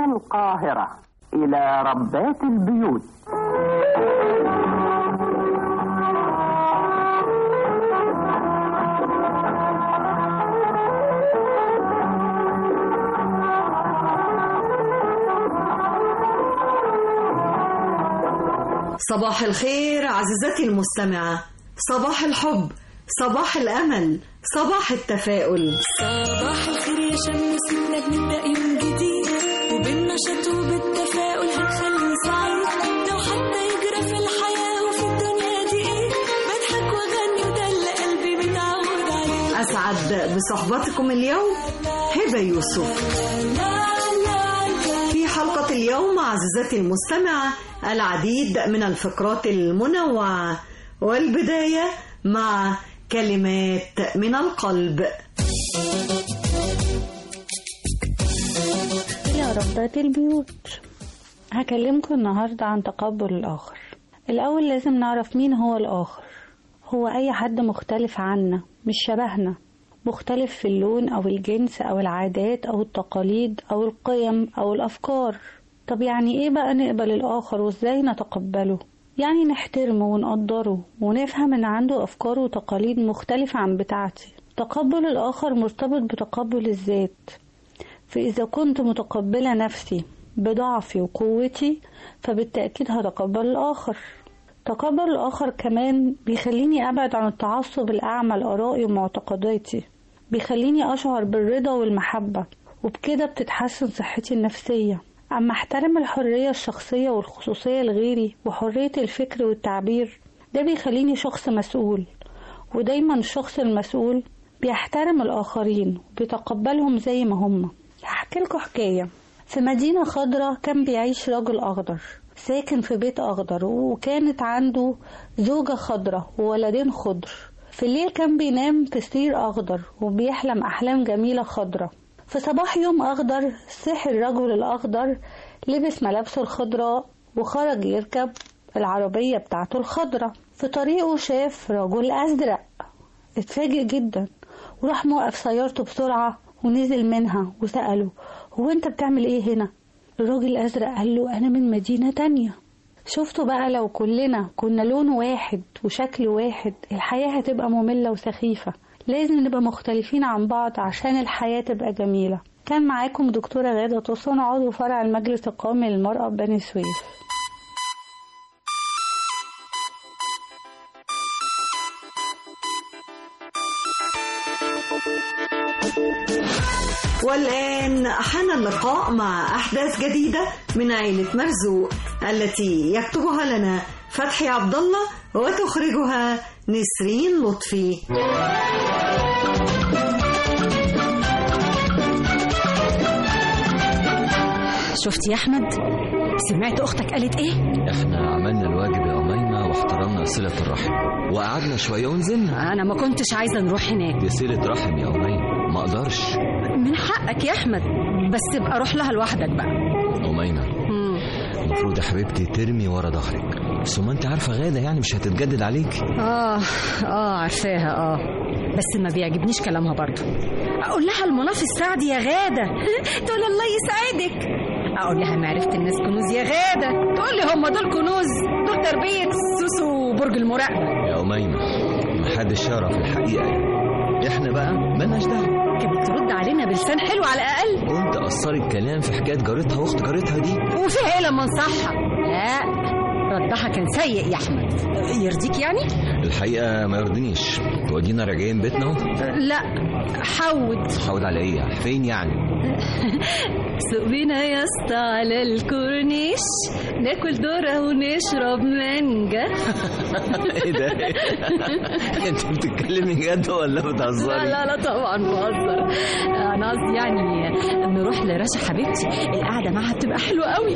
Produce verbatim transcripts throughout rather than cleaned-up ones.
القاهرة إلى ربات البيوت. صباح الخير عزيزتي المستمعة، صباح الحب، صباح الأمل، صباح التفاؤل. صباح الخير يا شمسنا، بنبدأ يوم جديد وبالنشاط وبالتفاؤل هنخليه سعيد. لو حتى يجرى في الحياة وفي الدنيا دي ايه، بضحك واغني وده اللي قلبي متعود عليه. أسعد بصحبتكم اليوم هبة يوسف. في حلقة اليوم عزيزتي المستمعة العديد من الفقرات المنوعة، والبداية مع كلمات من القلب. يا ربات البيوت، هكلمكم النهاردة عن تقبل الآخر. الأول لازم نعرف مين هو الآخر. هو أي حد مختلف عنا، مش شبهنا، مختلف في اللون أو الجنس أو العادات أو التقاليد أو القيم أو الأفكار. طب يعني إيه بقى نقبل الآخر وإزاي نتقبله؟ يعني نحترمه ونقدره ونفهم إن عنده أفكار وتقاليد مختلفة عن بتاعتي. تقبل الآخر مرتبط بتقبل الذات، فإذا كنت متقبلة نفسي بضعفي وقوتي فبالتأكيد هتقبل الآخر. تقبل الآخر كمان بيخليني أبعد عن التعصب الأعمى لآرائي ومعتقداتي، بيخليني أشعر بالرضا والمحبة، وبكده بتتحسن صحتي النفسية. أما احترم الحرية الشخصية والخصوصية لغيري وحرية الفكر والتعبير، ده بيخليني شخص مسؤول، ودايما الشخص المسؤول بيحترم الآخرين وبيتقبلهم زي ما هم. هحكي لكم حكاية. في مدينة خضراء كان بيعيش رجل أخضر ساكن في بيت أخضر، وكانت عنده زوجة خضراء وولدين خضر. في الليل كان بينام في سرير أخضر وبيحلم أحلام جميلة خضراء. في صباح يوم أخضر صحي الرجل الأخضر، لبس ملابسه الخضراء وخرج يركب العربية بتاعته الخضراء. في طريقه شاف رجل أزرق، اتفاجئ جدا وراح موقف سيارته بسرعة ونزل منها وسأله: هو انت بتعمل ايه هنا؟ الراجل الأزرق قال له: أنا من مدينة تانية. شفتوا بقى، لو كلنا كنا لون واحد وشكل واحد الحياة هتبقى مملة وسخيفة. لازم نبقى مختلفين عن بعض عشان الحياة تبقى جميلة. كان معاكم دكتورة غادة طوسون، عضو فرع المجلس القومي للمرأة ببني سويف. والآن حان اللقاء مع أحداث جديدة من عائلة مرزوق التي يكتبها لنا فتحي عبد الله وتخرجها نسرين لطفي. شفت يا أحمد؟ سمعت أختك قالت إيه؟ إحنا عملنا الواجب يا أميمة واحترمنا صلة الرحم وقعدنا شوية ونزلنا. أنا ما كنتش عايزة نروح هناك. دي صلة رحم يا أميمة، ما أقدرش. من حقك يا أحمد، بس ابقى روح لها لوحدك بقى. أميمة المفروض يا حبيبتي ترمي ورا ظهرك، ثم أنت عارفة غادة يعني مش هتتجدد عليك. آه آه عارفاها، آه بس ما بيعجبنيش كلامها برضو. أقول لها المناف السعدي يا غادة تقول الله يسعدك. أقول لها معرفة الناس كنوز يا غادة تقول لي هم دول كنوز؟ دول تربية سوسو وبرج المراقبة. يا أميمة محدش يعرف الحقيقة يعني. إحنا بقى مالناش دعوة. كانت ترد علينا بلسان حلو على الأقل. وأنت قصري الكلام في حكاية جارتها وأخت جارتها دي. وفيها إيه لما نصحها؟ لا ردها كان سيء يا أحمد. يرضيك يعني؟ الحقيقة ما يرضينيش. ودينا راجعين بيتنا اهو. لا حود. حود على ايه؟ فين يعني؟ سوق بينا يا اسطى على الكورنيش ناكل ذرة ونشرب مانجا. ايه ده؟ انت بتتكلمي جد ولا بتهزري؟ لا لا لا طبعا بهزر. انا قصدي يعني نروح لرشا حبيبتي، القعدة معها بتبقى حلوة قوي.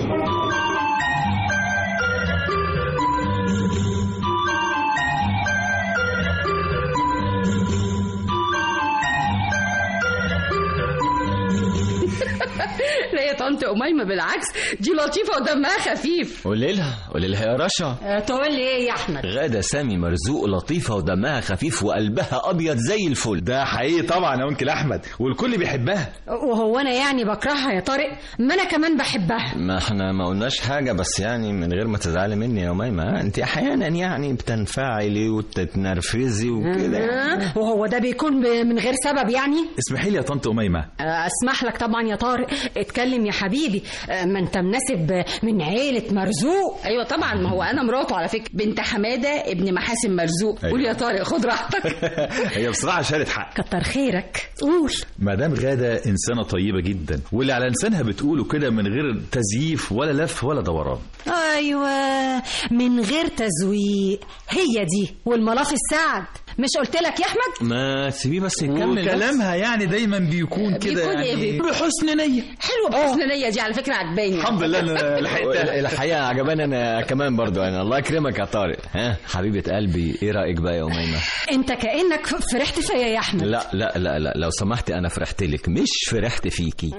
لا يا طنط أميمة، بالعكس دي لطيفة ودمها خفيف. قولي لها قولي لها يا رشا. أه تقول لي ايه يا احمد؟ غادة سامي مرزوق لطيفة ودمها خفيف وقلبها ابيض زي الفل. ده حقيقي طبعا يا انكل احمد، والكل بيحبها. وهو انا يعني بكرهها يا طارق؟ ما انا كمان بحبها. ما احنا ما قلناش حاجة، بس يعني من غير ما تزعلي مني يا أميمة، انت احيانا يعني بتنفعلي وتتنرفزي وكده. أه وهو ده بيكون من غير سبب يعني؟ اسمحي لي يا طنط أميمة. أه اسمح لك طبعا يا طارق، اتكلم يا حبيبي. أه ما انت مناسب من عيلة مرزوق. ايوه طبعا، ما هو انا مراته على فكره، بنت حماده ابن محاسن مرزوق. أيوة. قول يا طارق، خد راحتك. هي بصراحه شالت حق. كتر خيرك، قول. مدام غاده انسانه طيبه جدا، واللي على لسانها بتقوله كده من غير تزييف ولا لف ولا دوران. ايوه من غير تزويق، هي دي والملاف السعد. مش قلت لك يا احمد؟ ما تسيبيه بس يكمل. وكلامها يعني دايما بيكون كده يعني بحسن نيه. حلوه بحسن نيه دي على فكره، عجباني. الحمد لله انا لحقتها. الحقيقه عجباني انا كمان برضو يعني. الله يكرمك يا طارق. ها حبيبه قلبي، ايه رايك بقى يا أميمة؟ انت كانك فرحت فيا يا احمد. لا لا لا لا لو سمحتي، انا فرحت لك مش فرحت فيكي.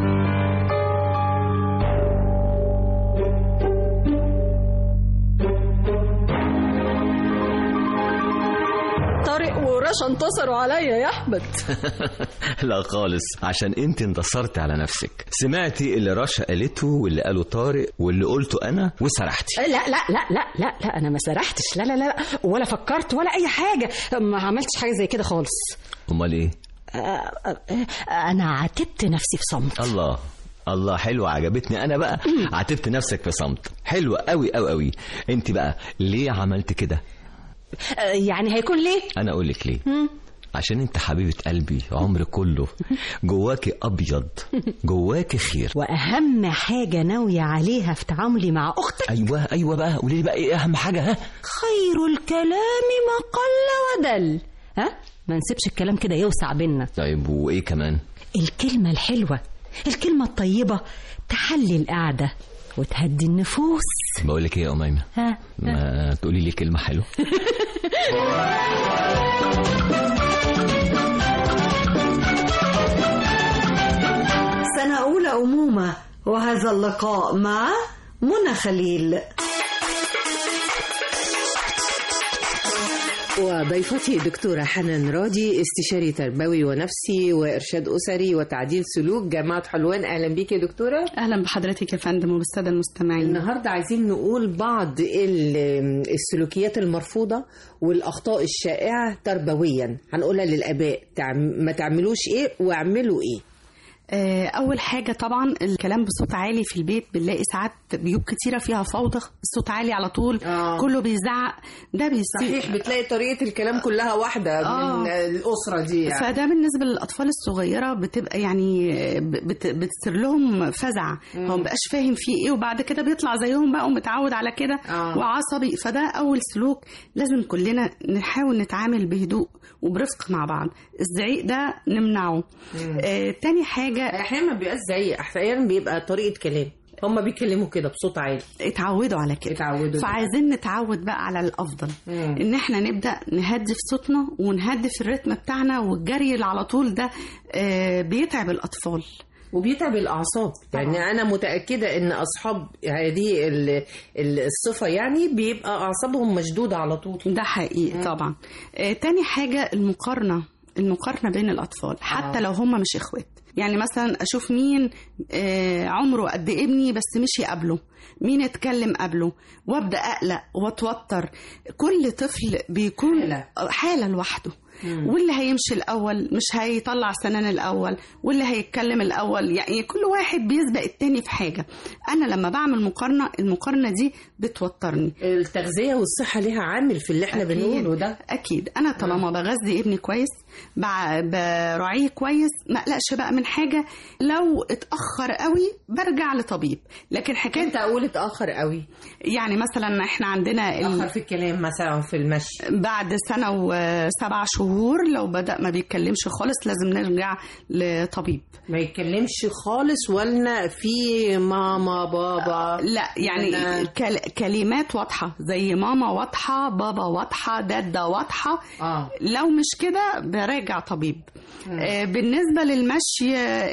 ورشا انتصروا عليا يا احمد. لا خالص، عشان انت انتصرت على نفسك. سمعتي اللي رشا قالته واللي قاله طارق واللي قلته انا وسرحتي. لا لا لا لا لا لا انا ما سرحتش، لا لا لا ولا فكرت ولا اي حاجه، ما عملتش حاجه زي كده خالص. امال ايه؟ انا عاتبت نفسي في صمت. الله الله، حلوة عجبتني. أنا بقى عاتبت نفسك في صمت. حلوة قوي قوي قوي. أنت بقى ليه عملت كده؟ يعني هيكون ليه؟ أنا أقول لك ليه. عشان أنت حبيبة قلبي، عمري كله جواكي أبيض، جواكي خير. وأهم حاجة ناوية عليها في تعاملي مع أختك. أيوة أيوة بقى، قولي لي بقى إيه أهم حاجة؟ ها؟ خير الكلام ما قل ودل. ها؟ ما نسيبش الكلام كده يوسع بينا. طيب وإيه كمان؟ الكلمة الحلوة، الكلمة الطيبة تحلي القعدة وتهدي النفوس. بقول لك ايه يا أميمة؟ ها؟ ما تقولي لي كلمة حلوة. سنة أولى أمومة، وهذا اللقاء مع منى خليل. وضيفتي دكتورة حنان راضي، استشاري تربوي ونفسي وإرشاد أسري وتعديل سلوك، جامعة حلوان. أهلا بيك يا دكتورة. أهلا بحضرتك يا فندم وبالسادة المستمعين. النهاردة عايزين نقول بعض السلوكيات المرفوضة والأخطاء الشائعة تربويا، هنقولها للآباء ما تعملوش إيه واعملوا إيه. أول حاجة طبعا الكلام بصوت عالي في البيت. بنلاقي ساعات بيوت كتيرة فيها فوضى، الصوت عالي على طول. آه. كله بيزعق، ده بيصير. صحيح، بتلاقي طريقة الكلام كلها واحدة. آه. من الأسرة دي يعني. فده بالنسبة للأطفال الصغيرة بتبقى يعني بت بتصير لهم فزع. هو مبقاش فاهم فيه إيه، وبعد كده بيطلع زيهم بقى ومتعود على كده. آه. وعصبي. فده أول سلوك لازم كلنا نحاول نتعامل بهدوء وبرفق مع بعض. الزعيق ده نمنعه. آه، تاني حاجة احيانا ما بيبقاش زعيق، احيانا بيبقى طريقة كلام، هما بيكلموا كده بصوت عالي، اتعودوا على كده. اتعودوا. فعايزين نتعود بقى على الافضل. مم. ان احنا نبدا نهدي في صوتنا ونهدي في الريتم بتاعنا، والجري اللي على طول ده آه بيتعب الاطفال وبيتعب الأعصاب. يعني أنا متأكدة إن أصحاب هذه الصفة يعني بيبقى أعصابهم مشدودة على طول. ده حقيقي. مم. طبعا. آه تاني حاجة المقارنة، المقارنة بين الأطفال حتى آه. لو هم مش إخوات. يعني مثلا أشوف مين آه عمره قد ابني بس مش يقابله، مين اتكلم قبله، وابدأ أقلق واتوتر. كل طفل بيكون حالة, حالة لوحده. مم. واللي هيمشي الأول مش هيطلع سنان الأول، واللي هيتكلم الأول، يعني كل واحد بيسبق التاني في حاجة. أنا لما بعمل مقارنة، المقارنة دي بتوترني. التغذية والصحة ليها عامل في اللي احنا بنقوله ده. أكيد. أنا طالما بغذي ابني كويس، براعيه كويس، ما اقلقش بقى من حاجة. لو اتأخر قوي برجع لطبيب. لكن حكاية انت أقول اتأخر قوي يعني مثلا احنا عندنا اتأخر في الكلام مثلا في المشي بعد سنة وسبع شهور لو بدأ ما بيتكلمش خالص لازم نرجع لطبيب. ما يتكلمش خالص ولا في ماما بابا؟ لا يعني كل... كلمات واضحة زي ماما واضحة، بابا واضحة، دادة واضحة. آه. لو مش كده براجع طبيب. آه بالنسبة للمشي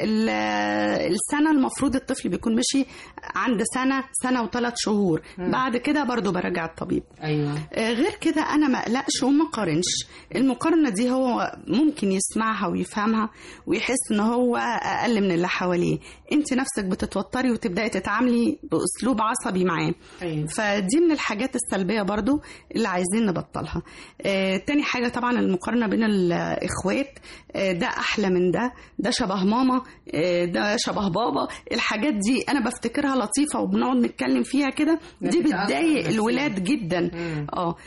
السنة المفروض الطفل بيكون مشي عند سنة سنة وثلاث شهور. مم. بعد كده برضو براجع الطبيب. أيوة. آه غير كده أنا ما أقلقش وما قارنش. المقارنة دي هو ممكن يسمعها ويفهمها ويحس إن هو أقل من اللي حواليه. أنت نفسك بتتوتري وتبدأي تتعاملي بأسلوب عصبي معاه. أيوة. فدي من الحاجات السلبية برضو اللي عايزين نبطلها. آه تاني حاجة طبعا المقارنة بين الإخوات. آه ده أحلى من ده، ده شبه ماما، آه ده شبه بابا. الحاجات دي أنا بفتكرها لطيفة وبنقعد نتكلم فيها كده، دي بتضايق الولاد جدا. اه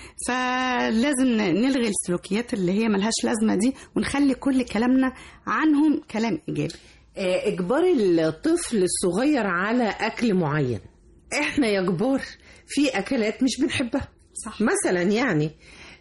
فلازم نلغي السلوكيات اللي هي ملهاش لازمة دي ونخلي كل كلامنا عنهم كلام إيجابي. آه إجبار الطفل الصغير على أكل معين. إحنا يا كبار في أكلات مش بنحبها. صح. مثلا يعني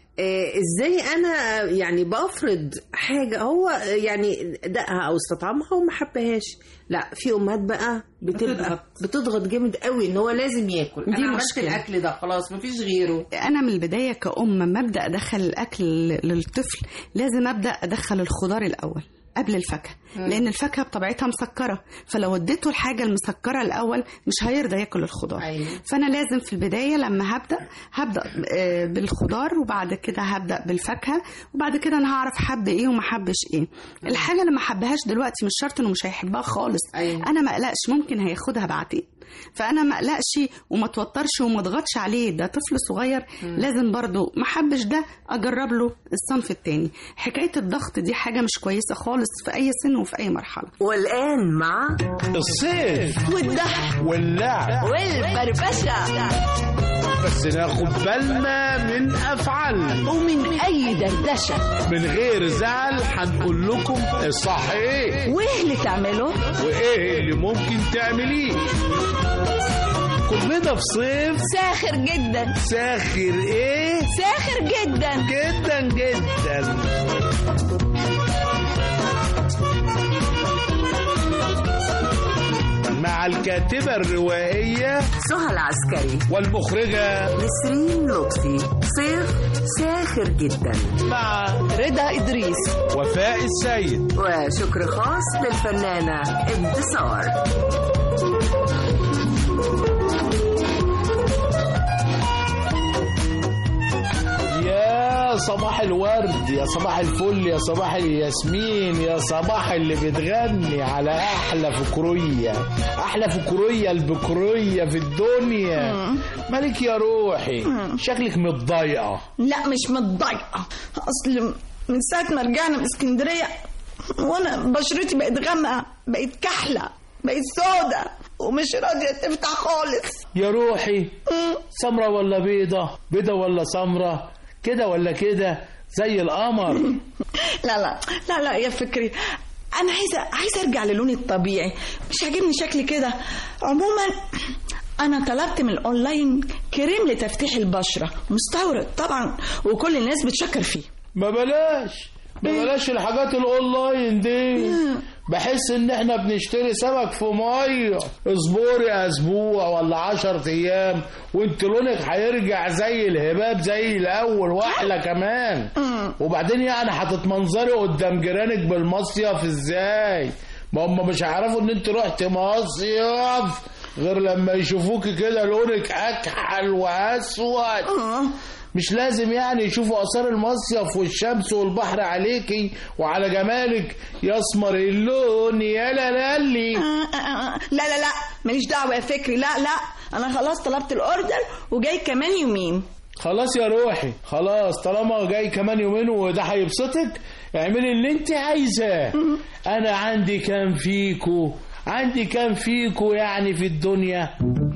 آه ازاي انا يعني بفرض حاجه هو يعني دقها او استطعمها وما حبهاش. لا في امهات بقى بتبقى بتضغط, بتضغط جامد قوي ان هو لازم ياكل. دي انا عملت الاكل ده خلاص مفيش غيره. انا من البدايه كأم ما ابدا ادخل الاكل للطفل لازم ابدا ادخل الخضار الاول قبل الفاكهه، لان الفاكهه بطبيعتها مسكره، فلو اديته الحاجه المسكره الاول مش هيرضى ياكل الخضار. أيوة. فانا لازم في البدايه لما هبدا هبدا بالخضار وبعد كده هبدا بالفاكهه وبعد كده انا هعرف حب ايه وما حبش ايه. الحاجه اللي ما حبهاش دلوقتي مش شرط انه مش هيحبها خالص. أيوة. انا ما اقلقش ممكن هياخدها بعدين، فانا ما اقلقش وما اتوترش وما اضغطش عليه. ده طفل صغير. م. لازم برضو ما حبش ده اجرب له الصنف التاني. حكايه الضغط دي حاجه مش كويسه خالص في اي سن وفي اي مرحله. والان مع الصيف والضحك واللعب والفرفشه، بس ناخد بالنا من افعال ومن اي دردشه من غير زعل. هنقول لكم الصح ايه وايه اللي تعمله وايه اللي ممكن تعمليه. كلنا في صيف ساخر جدا. ساخر ايه؟ ساخر جدا جدا جدا. مع الكاتبة الروائية سهى العسكري والمخرجة نسرين لطفي. صيف ساخر جدا مع رضا إدريس وفاء السيد وشكر خاص للفنانة انتصار. يا صباح الورد، يا صباح الفل، يا صباح الياسمين، يا صباح اللي بتغني على احلى فكريه، احلى فكريه البكريه في الدنيا. مالك يا روحي؟ مم. شكلك متضايقه. لا مش متضايقه، اصل من ساعه ما رجعنا من اسكندريه وانا بشرتي بقت غامقه، بقت كحله، بقت سودا ومش راضيه تفتح خالص. يا روحي سمره ولا بيضه؟ بيضه ولا سمره؟ كده ولا كده زي القمر؟ لا لا لا لا يا فكري، انا عايزه عايزه ارجع للوني الطبيعي، مش عاجبني شكلي كده. عموما انا طلبت من الاونلاين كريم لتفتيح البشره مستورد طبعا وكل الناس بتشكر فيه. ما بلاش ما بلاش الحاجات الاونلاين دي، بحس ان احنا بنشتري سمك في ميه. اصبري اسبوع ولا عشر ايام وانت لونك هيرجع زي الهباب زي الاول واحلى كمان. وبعدين يعني هتتمنظري قدام جيرانك بالمصيف ازاي؟ ما هم مش هيعرفوا ان انت رحت مصيف غير لما يشوفوكي كده لونك اكحل واسود. مش لازم يعني يشوفوا اثار المصيف والشمس والبحر عليكي وعلى جمالك يا اسمر اللون يا لالي. لا لا لا ماليش دعوه يا فكري. لا لا انا خلاص طلبت الاوردر وجاي كمان يومين. خلاص يا روحي خلاص، طالما جاي كمان يومين وده هيبسطك اعملي اللي انت عايزاه. انا عندي كام فيكو عندي كام فيكو يعني في الدنيا.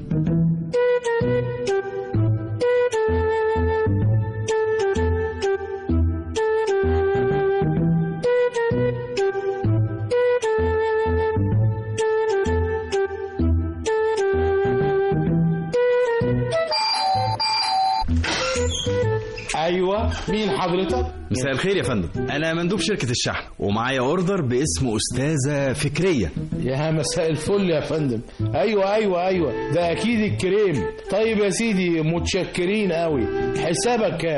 ايوه مين حضرتك؟ مساء الخير يا فندم، انا مندوب شركه الشحن ومعايا اوردر باسم استاذه فكريه. يا مساء الفل يا فندم. ايوه ايوه ايوه ده اكيد الكريم. طيب يا سيدي متشكرين قوي. حسابك كام؟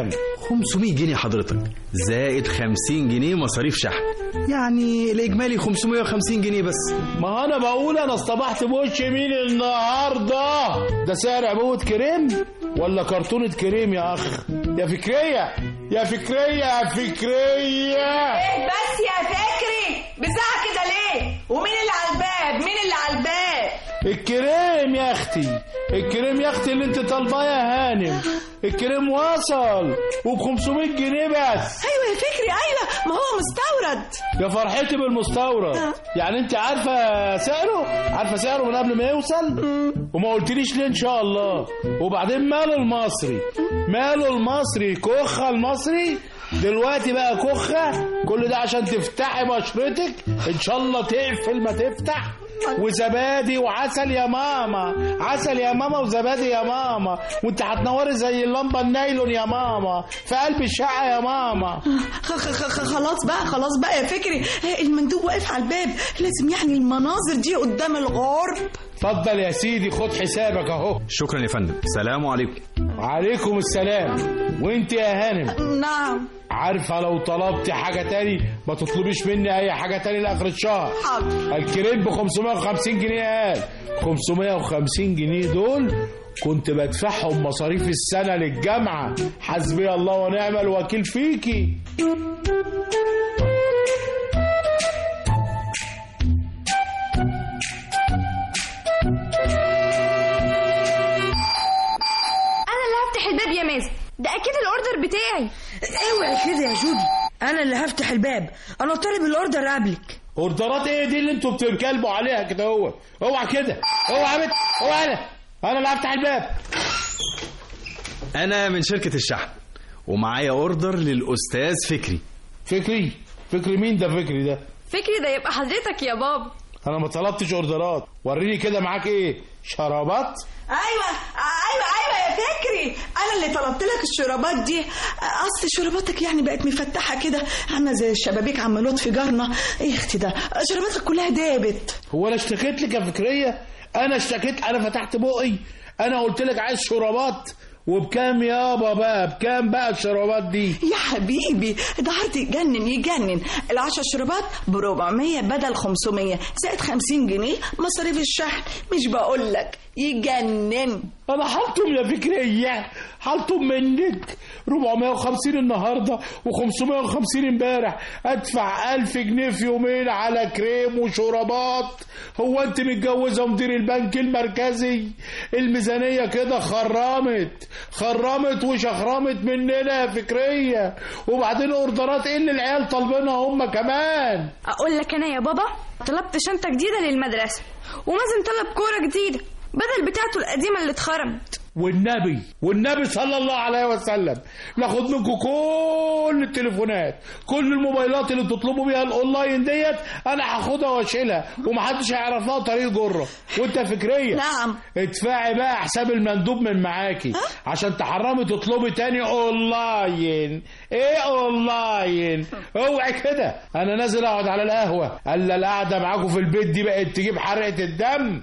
خمسمية جنيه حضرتك، زائد خمسين جنيه مصاريف شحن، يعني الإجمالي خمسمية وخمسين جنيه بس. ما أنا بقول أنا اصطبحت بوش مين النهاردة؟ ده سعر عبوة كريم ولا كرتونة كريم يا أخ؟ يا فكرية يا فكرية يا فكرية. ايه بس يا فكري بزعق كده ليه؟ ومين اللي على الباب؟ مين اللي على الباب؟ الكريم يا اختي، الكريم يا اختي اللي انت طالباه يا هانم. الكريم وصل وب خمسمية جنيه بس. ايوه يا فكري ايوه، ما هو مستورد. يا فرحتي بالمستورد. يعني انت عارفه سعره؟ عارفه سعره من قبل ما يوصل؟ وما قلتليش ليه ان شاء الله؟ وبعدين ماله المصري؟ ماله المصري؟ كخه المصري دلوقتي بقى كخه. كل ده عشان تفتحي بشرتك ان شاء الله تقفل ما تفتح. وزبادي وعسل يا ماما، عسل يا ماما وزبادي يا ماما، وانت هتنوري زي اللمبه النايلون يا ماما في قلب الشقه يا ماما. خلاص بقى خلاص بقى يا فكري، المندوب واقف على الباب، لازم يعني المناظر دي قدام الغرب. اتفضل يا سيدي خد حسابك اهو. شكرا يا فندم. سلام عليكم. وعليكم السلام. وانت يا هانم؟ نعم. عارفه لو طلبت حاجه تاني ما تطلبيش مني اي حاجه تاني لاخر الشهر. حاضر. الكريم ب خمسمية وخمسين جنيه. قال خمسمية وخمسين جنيه دول كنت بدفعهم مصاريف السنه للجامعه. حسبي الله ونعم الوكيل فيكي. الباب يا مازن، ده اكيد الاوردر بتاعي. اوعي كده يا جودي، انا اللي هفتح الباب، انا طالب الاوردر قبلك. اوردرات ايه دي اللي انتوا بتتكلموا عليها كده؟ هو اوعى كده، اوعى بت اوعى انا انا اللي هفتح الباب. انا من شركه الشحن ومعايا اوردر للاستاذ فكري. فكري؟ فكري مين ده؟ فكري ده فكري ده يبقى حضرتك يا بابا. انا ما طلبتش اوردرات. وريني كده معاك ايه؟ شرابات؟ ايوه ايوه ايوه يا فكري، انا اللي طلبت لك الشرابات دي. اصل شراباتك يعني بقت مفتحه كده عامله زي الشبابيك عم لطفي جارنا. ايه اختي ده شراباتك كلها دابت. هو انا اشتكيت لك يا فكريه؟ انا اشتكيت؟ انا فتحت بقي؟ انا قلت لك عايز شرابات؟ وبكام يابا بقى؟ بكام بقى الشرابات دي؟ يا حبيبي ده عرض يجنن يجنن. العشر شرابات ب أربعمية بدل خمسمية، زائد خمسين جنيه مصاريف الشحن. مش بقول لك يجنن؟ انا حالتم يا فكريه، حالتم منك. أربعمية وخمسين النهارده وخمسمية وخمسين امبارح، ادفع ألف جنيه في يومين على كريم وشرابات. هو انت متجوزه مدير البنك المركزي؟ الميزانيه كده خرمت خرمت وشخرمت مننا يا فكريه. وبعدين اوردرات ايه اللي العيال طالبينها هم كمان؟ اقول لك انا يا بابا طلبت شنطه جديده للمدرسه، ومازن طلب كوره جديده بدل بتاعته القديمه اللي اتخرمت. والنبي والنبي صلى الله عليه وسلم ناخد منكم كل التليفونات، كل الموبايلات اللي تطلبوا بيها الاونلاين ديت انا هاخدها واشيلها ومحدش هيعرف لها طريق جره. وانت فكريه؟ نعم. ادفعي بقى حساب المندوب من معاكي عشان تحرمي تطلبي تاني اونلاين. ايه اونلاين؟ اوعي كده. انا نازل اقعد على القهوه، الا القعده معاكم في البيت دي بقت تجيب حرقه الدم.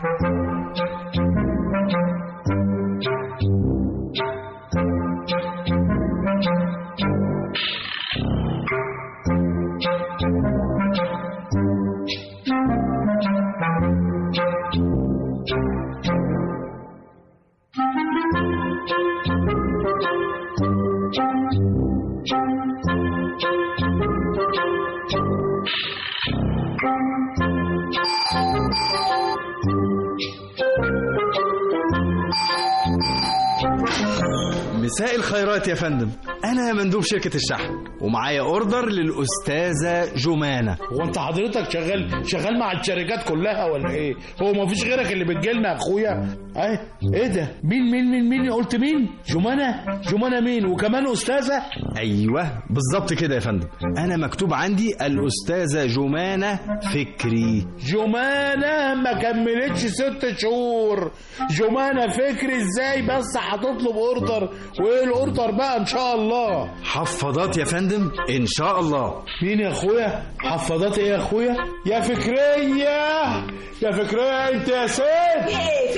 مساء الخيرات يا فندم، أنا مندوب شركة الشحن ومعايا أوردر للأستاذة جمانة. هو أنت حضرتك شغال شغال مع الشركات كلها ولا إيه؟ هو ما فيش غيرك اللي بتجيلنا يا أخويا؟ أي إيه ده؟ مين مين مين مين قلت مين؟ جمانة؟ جمانة مين؟ وكمان أستاذة؟ أيوه بالظبط كده يا فندم، أنا مكتوب عندي الأستاذة جمانة فكري. جمانة ما كملتش ست شهور. جمانة فكري إزاي بس هتطلب أوردر؟ وايه الاوردر بقى ان شاء الله؟ حفاضات يا فندم ان شاء الله. مين يا اخويا؟ حفاضات ايه يا اخويا؟ يا فكريه يا فكريه انت يا سيد. في ايه في ايه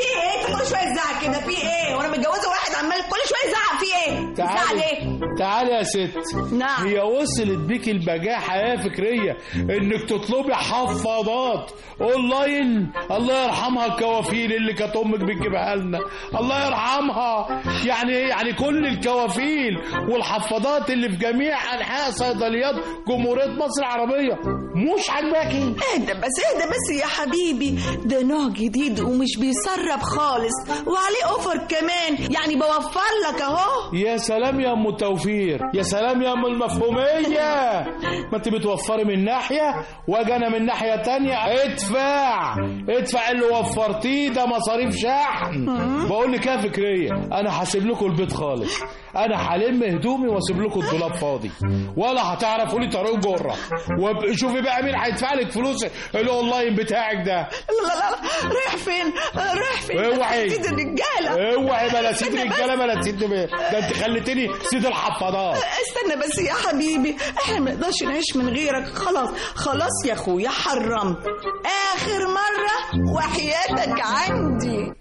كل شويه تزعق كده؟ في ايه؟ وانا متجوزه واحد عمال كل شويه يزعق، في ايه؟ تزعق ليه؟ تعالي يا ست. نعم. هي وصلت بيك البجاحه يا فكريه انك تطلبي حفاضات اونلاين؟ الله يرحمها الكوافيل اللي كانت امك بتجيبها لنا، الله يرحمها. يعني يعني كل الكوافيل والحفاضات اللي في جميع انحاء صيدليات جمهوريه مصر العربيه مش عاجباكي؟ اهدى بس اهدى بس يا حبيبي، ده نوع جديد ومش بيسرب خالص وعليه اوفر كمان، يعني بوفر لك اهو. يا سلام يا ام توفير، يا سلام يا ام المفهوميه. ما انت بتوفري من ناحيه واجي انا من ناحيه تانية. ادفع ادفع اللي وفرتيه ده مصاريف شحن. بقول لك يا فكريه، انا هسيب لكم البيت خالص، انا هلم هدومي واسيب لكم الدولاب فاضي، ولا هتعرفوا لي طريق جره. وشوفي بقى مين هيدفع لك فلوس الاونلاين بتاعك ده. لا لا لا، رايح فين؟ رايح فين؟ اوعي سيد الرجاله، اوعي بلا سيد الرجاله بلا سيد. ده انت خليتني سيد الحفاضات. استنى بس يا حبيبي، احنا ما نقدرش نعيش من غيرك. خلاص خلاص يا اخويا، حرمت اخر مره وحياتك عندي.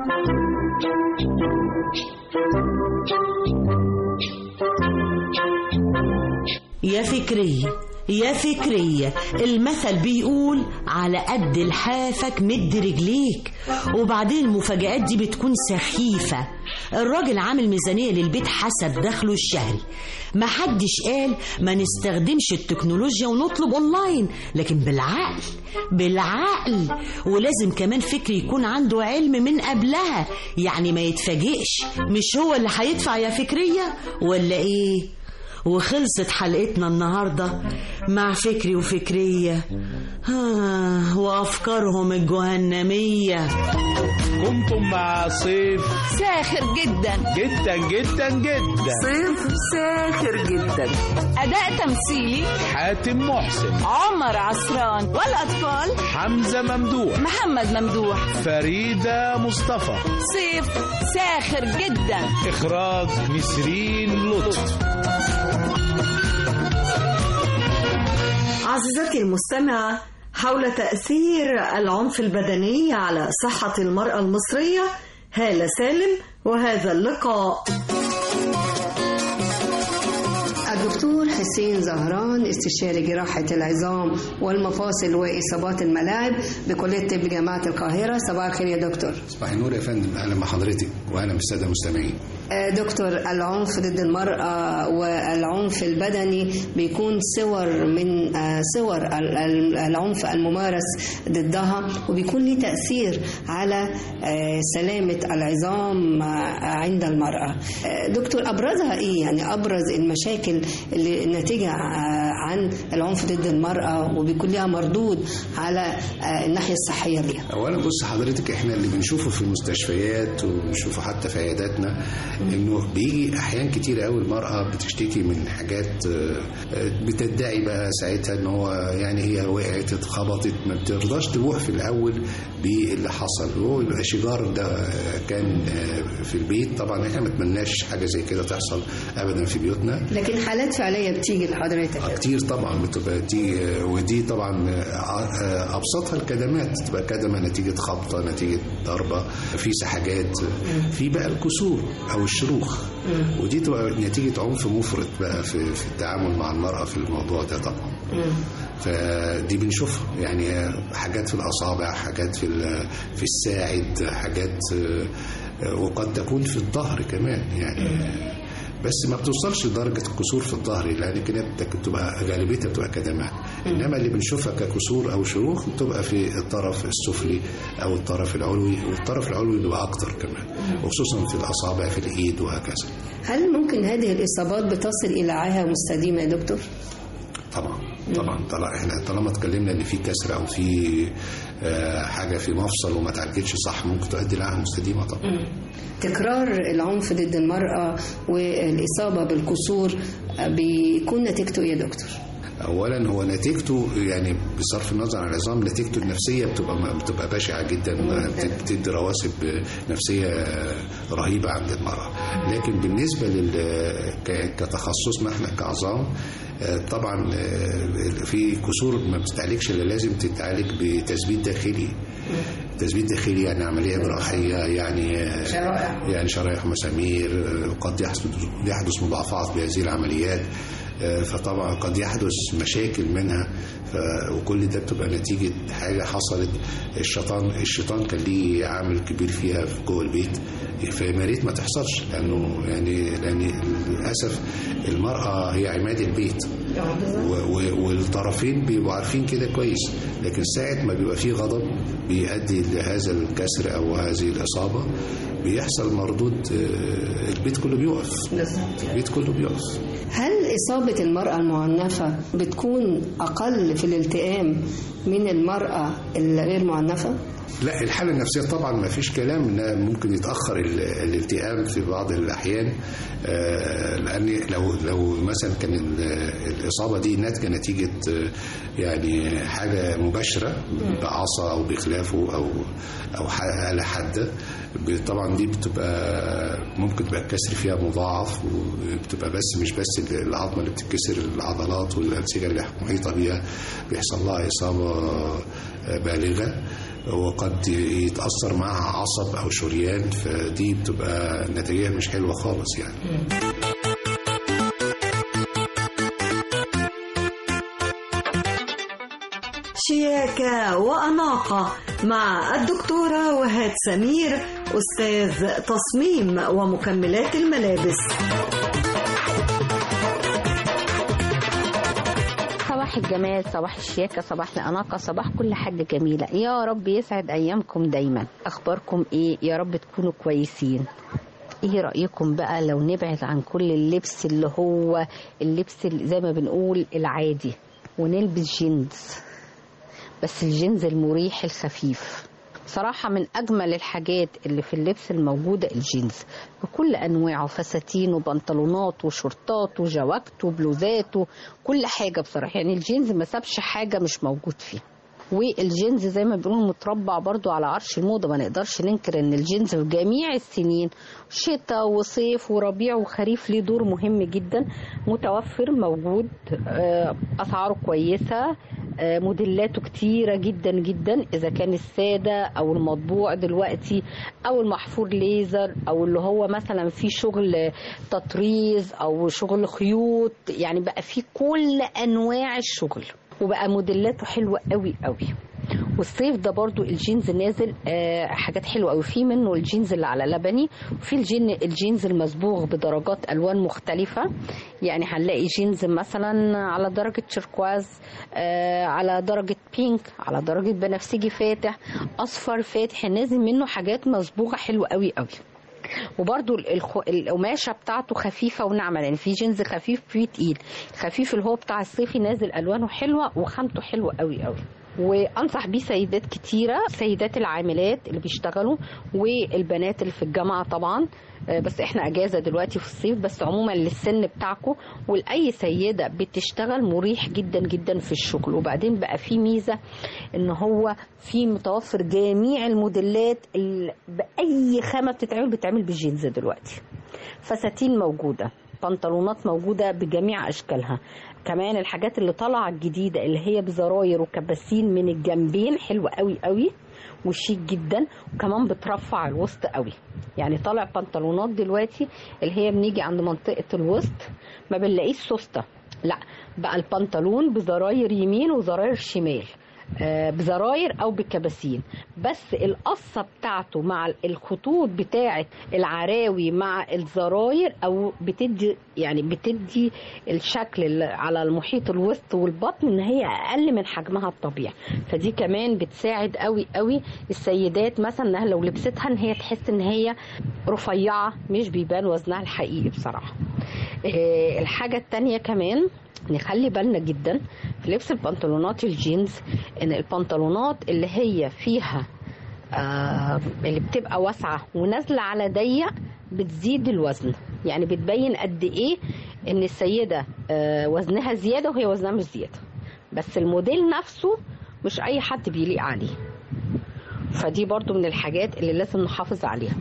يا فكرية يا فكرية، المثل بيقول على قد لحافك مد رجليك. وبعدين المفاجآت دي بتكون سخيفة. الراجل عامل ميزانية للبيت حسب دخله الشهري. ما حدش قال ما نستخدمش التكنولوجيا ونطلب اونلاين، لكن بالعقل بالعقل. ولازم كمان فكري يكون عنده علم من قبلها، يعني ما يتفاجئش. مش هو اللي هيدفع يا فكرية ولا ايه؟ وخلصت حلقتنا النهاردة مع فكري وفكرية آه وأفكارهم الجهنمية. كنتم مع صيف ساخر جدا جدا جدا جدا. صيف ساخر جدا. أداء تمثيلي حاتم محسن، عمر عصران، والأطفال حمزة ممدوح، محمد ممدوح، فريدة مصطفى. صيف ساخر جدا. إخراج نسرين لطف. عزيزتي المستمعة، حول تأثير العنف البدني على صحة المرأة المصرية، هالة سالم وهذا اللقاء. الدكتور حسين زهران، استشاري جراحة العظام والمفاصل وإصابات الملاعب بكلية طب جامعة القاهرة. صباح الخير يا دكتور. صباح النور يا فندم، أهلا بحضرتك وأهلا بالسادة المستمعين. دكتور، العنف ضد المرأة والعنف البدني بيكون صور من صور العنف الممارس ضدها، وبيكون له تأثير على سلامة العظام عند المرأة. دكتور، أبرزها إيه؟ يعني أبرز المشاكل اللي ناتجة عن العنف ضد المرأة وبيكون لها مردود على الناحية الصحية ليها. أولا بص حضرتك، إحنا اللي بنشوفه في المستشفيات وبنشوفه حتى في عياداتنا انه بيجي احيان كتير قوي المرأة بتشتكي من حاجات بتدعي بقى ساعتها ان هو يعني هي وقعت اتخبطت، ما بترضاش تبوح في الاول باللي حصل. هو يبقى شجار ده كان في البيت. طبعا احنا ما نتمناش حاجه زي كده تحصل ابدا في بيوتنا، لكن حالات فعليه بتيجي لحضرتك كتير طبعا بتبقى دي. ودي طبعا ابسطها الكدمات، تبقى كدمه نتيجه خبطه، نتيجه ضربه، في سحاجات، في بقى الكسور او الشروخ، ودي تبقى نتيجه عنف مفرط بقى في في التعامل مع المراه في الموضوع ده طبعا. فدي بنشوفها يعني حاجات في الاصابع، حاجات في في الساعد، حاجات وقد تكون في الظهر كمان يعني، بس ما بتوصلش لدرجه الكسور في الظهر لان كانت بتبقى غالبيتها بتبقى كدمات. انما اللي بنشوفها ككسور او شروخ بتبقى في الطرف السفلي او الطرف العلوي، والطرف العلوي بيبقى اكتر كمان، وخصوصا في الاصابع في الايد وهكذا. هل ممكن هذه الاصابات بتصل الى عاهه مستديمه يا دكتور؟ طبعا طبعا طبعا احنا طالما اتكلمنا ان في كسر او في حاجه في مفصل وما اتعالجتش صح ممكن تؤدي لعاهه مستديمه طبعا. مم. تكرار العنف ضد المراه والاصابه بالكسور بيكون نتيجته ايه يا دكتور؟ اولا هو نتيجته يعني بصرف النظر عن العظام نتيجته النفسيه بتبقى بتبقى بشعه جدا، بتدي رواسب نفسيه رهيبه عند المراه. لكن بالنسبه لل كتخصصنا احنا كعظام طبعا في كسور ما بتتعالجش الا لازم تتعالج بتثبيت داخلي. تثبيت داخلي يعني عملية جراحية يعني شرائح يعني شرايح ومسامير، قد يحدث يحدث مضاعفات بهذه العمليات، فطبعا قد يحدث مشاكل منها، وكل ده بتبقى نتيجة حاجة حصلت. الشيطان الشيطان كان ليه عامل كبير فيها في جوه البيت، فيا ريت ما تحصلش، لأنه يعني لأن للأسف المرأة هي عماد البيت والطرفين بيبقوا عارفين كده كويس، لكن ساعة ما بيبقى فيه غضب بيؤدي لهذا الكسر أو هذه الإصابة، بيحصل مردود، البيت كله بيقف البيت كله بيقف. هل إصابة المرأة المعنفة بتكون أقل في الالتئام من المرأة الغير معنفة؟ لا، الحالة النفسية طبعا ما فيش كلام انها ممكن يتأخر الالتئام في بعض الأحيان، لأن لو لو مثلا كان الإصابة دي ناتجة نتيجة يعني حاجة مباشرة بعصا أو بخلافه أو أو آلة حادة، طبعا دي بتبقى ممكن تبقى الكسر فيها مضاعف، وبتبقى بس مش بس العظمة اللي بتتكسر، العضلات والأنسجة اللي محيطة بيها بيحصل لها إصابة بالغة، وقد يتأثر معها عصب أو شريان، فدي بتبقى نتيجة مش حلوة خالص يعني. شياكة وأناقة مع الدكتورة وهاد سمير، أستاذ تصميم ومكملات الملابس. صباح الجمال، صباح الشياكة، صباح الأناقة، صباح كل حاجة جميلة. يا رب يسعد أيامكم دايما. أخباركم إيه؟ يا رب تكونوا كويسين. إيه رأيكم بقى لو نبعد عن كل اللبس اللي هو اللبس اللي زي ما بنقول العادي، ونلبس جينز، بس الجينز المريح الخفيف. صراحة من أجمل الحاجات اللي في اللبس الموجودة الجينز بكل أنواعه، فساتين وبنطلونات وشورتات وجواكت وبلوزات وكل حاجة بصراحة. يعني الجينز ما سابش حاجة مش موجود فيه. والجينز زي ما بيقولوا متربع برضو على عرش الموضة، ما نقدرش ننكر ان الجينز في جميع السنين، شتاء وصيف وربيع وخريف، ليه دور مهم جدا، متوفر موجود، أسعاره كويسة، موديلاته كتيرة جدا جدا، إذا كان السادة أو المطبوع دلوقتي أو المحفور ليزر أو اللي هو مثلا في شغل تطريز أو شغل خيوط، يعني بقى في كل أنواع الشغل، وبقى موديلاته حلوة قوي قوي. والصيف ده برضو الجينز نازل آه حاجات حلوة قوي، في منه الجينز اللي على لبني، وفي الجين الجينز المصبوغ بدرجات ألوان مختلفة. يعني هنلاقي جينز مثلا على درجة تشيركواز، آه على درجة بينك، على درجة بنفسجي فاتح، أصفر فاتح، نازل منه حاجات مصبوغة حلوة قوي قوي. وبرضو القماشة بتاعته خفيفة وناعمة، يعني في جينز خفيف في تقيل. خفيف اللي هو بتاع الصيفي نازل ألوانه حلوة وخامته حلوة قوي قوي، وأنصح بيه سيدات كتيرة، سيدات العاملات اللي بيشتغلوا والبنات اللي في الجامعة طبعا، بس احنا اجازة دلوقتي في الصيف، بس عموما للسن بتاعكم ولأي سيدة بتشتغل مريح جدا جدا في الشغل. وبعدين بقى في ميزة ان هو في متوفر جميع الموديلات بأي خامة بتتعمل بتتعمل بالجينز دلوقتي، فساتين موجودة، بنطلونات موجودة بجميع أشكالها، كمان الحاجات اللي طالعة الجديدة اللي هي بزراير وكباسين من الجنبين حلوة قوي قوي وشيك جدا، وكمان بترفع الوسط قوي. يعني طالع بنطلونات دلوقتي اللي هي بنيجي عند منطقة الوسط ما بنلاقيش سوستة، لا بقى البنطلون بزراير يمين وزراير شمال، بزراير او بكباسين، بس القصه بتاعته مع الخطوط بتاعه العراوي مع الزراير او بتدي يعني بتدي الشكل على المحيط الوسط والبطن ان هي اقل من حجمها الطبيعي. فدي كمان بتساعد قوي قوي السيدات مثلا انها لو لبستها ان هي تحس ان هي رفيعه، مش بيبان وزنها الحقيقي بصراحه. الحاجه التانية كمان نخلي بالنا جدا في لبس البنطلونات الجينز، ان البنطلونات اللي هي فيها آه اللي بتبقى واسعة ونازلة على ضيق بتزيد الوزن، يعني بتبين قد ايه ان السيدة آه وزنها زيادة وهي وزنها مش زيادة، بس الموديل نفسه مش اي حد بيليق عليه. فدي برضو من الحاجات اللي لازم نحافظ عليها.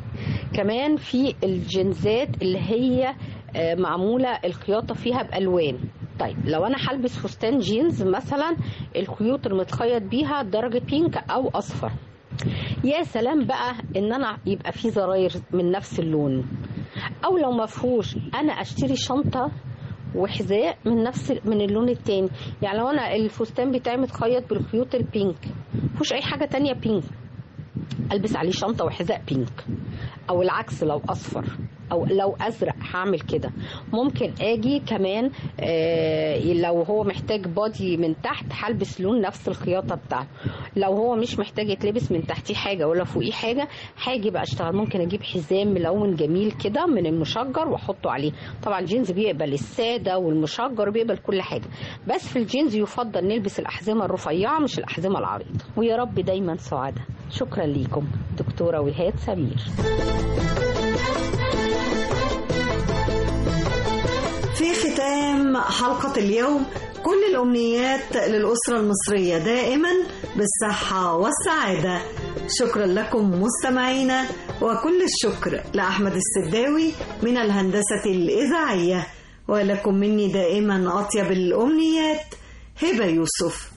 كمان في الجينزات اللي هي معمولة الخياطة فيها بألوان. طيب لو أنا هلبس فستان جينز مثلا الخيوط المتخيط بيها درجة بينك أو أصفر، يا سلام بقى ان انا يبقى في زراير من نفس اللون، او لو ما فيهوش انا اشتري شنطه وحذاء من نفس من اللون التاني. يعني لو انا الفستان بتاعي متخيط بالخيوط البينك مفيهوش اي حاجه تانية بينك، البس عليه شنطه وحذاء بينك، او العكس لو اصفر او لو ازرق هعمل كده. ممكن اجي كمان آه لو هو محتاج بادي من تحت هلبس لون نفس الخياطه بتاعته. لو هو مش محتاج يتلبس من تحتيه حاجه ولا فوقيه حاجه هاجي بقى اشتغل. ممكن اجيب حزام ملون جميل كده من المشجر واحطه عليه. طبعا الجينز بيقبل الساده والمشجر بيقبل كل حاجه، بس في الجينز يفضل نلبس الاحزمه الرفيعه مش الاحزمه العريضه. ويا رب دايما سعاده. شكرا ليكم. دكتوره وهاد سمير. في ختام حلقة اليوم كل الأمنيات للأسرة المصرية دائما بالصحة والسعادة. شكرا لكم مستمعينا، وكل الشكر لأحمد السداوي من الهندسة الإذاعية، ولكم مني دائما أطيب الأمنيات. هبة يوسف.